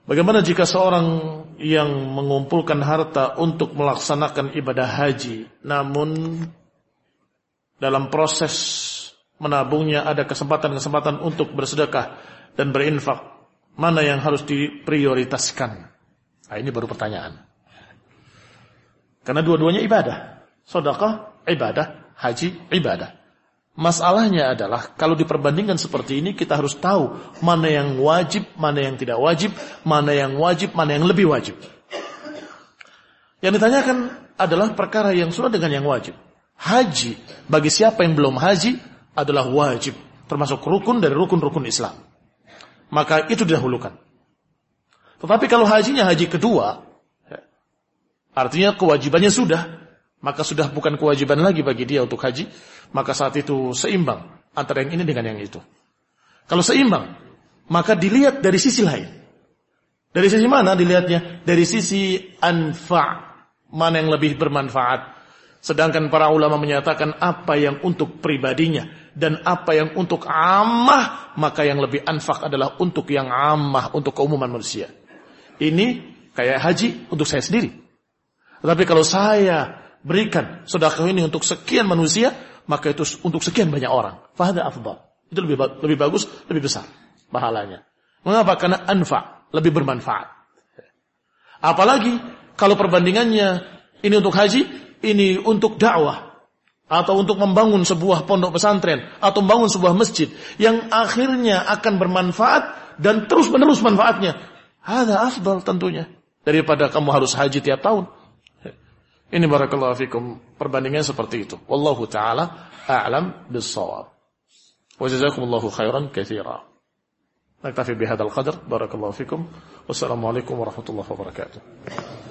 Bagaimana jika seorang yang mengumpulkan harta untuk melaksanakan ibadah haji, namun dalam proses menabungnya ada kesempatan-kesempatan untuk bersedekah dan berinfak, mana yang harus diprioritaskan? Nah, ini baru pertanyaan. Karena dua-duanya ibadah. Sedekah ibadah, haji ibadah. Masalahnya adalah kalau diperbandingkan seperti ini, kita harus tahu mana yang wajib, mana yang tidak wajib, mana yang wajib, mana yang lebih wajib. Yang ditanyakan adalah perkara yang sunnah dengan yang wajib. Haji bagi siapa yang belum haji adalah wajib, termasuk rukun dari rukun-rukun Islam. Maka itu didahulukan. Tetapi kalau hajinya haji kedua, artinya kewajibannya sudah, maka sudah bukan kewajiban lagi bagi dia untuk haji, maka saat itu seimbang antara yang ini dengan yang itu. Kalau seimbang, maka dilihat dari sisi lain. Dari sisi mana dilihatnya? Dari sisi anfa', mana yang lebih bermanfaat. Sedangkan para ulama menyatakan apa yang untuk pribadinya dan apa yang untuk ammah, maka yang lebih anfak adalah untuk yang ammah, untuk keumuman manusia. Ini kayak haji untuk saya sendiri. Tetapi kalau saya berikan sedekah ini untuk sekian manusia, maka itu untuk sekian banyak orang. Fahada afdal. Itu lebih bagus, lebih besar pahalanya. Mengapa? Karena anfa', lebih bermanfaat. Apalagi kalau perbandingannya ini untuk haji, ini untuk dakwah, atau untuk membangun sebuah pondok pesantren, atau membangun sebuah masjid yang akhirnya akan bermanfaat dan terus menerus manfaatnya. Hada afdal tentunya daripada kamu harus haji tiap tahun. Ini barakallahu fikum, perbandingannya seperti itu. Wallahu taala a'lam bis-shawab. Wa jazakumullahu khairan katsira. Naktafi bihadzal qadar. Barakallahu fikum. Wassalamualaikum warahmatullahi wabarakatuh.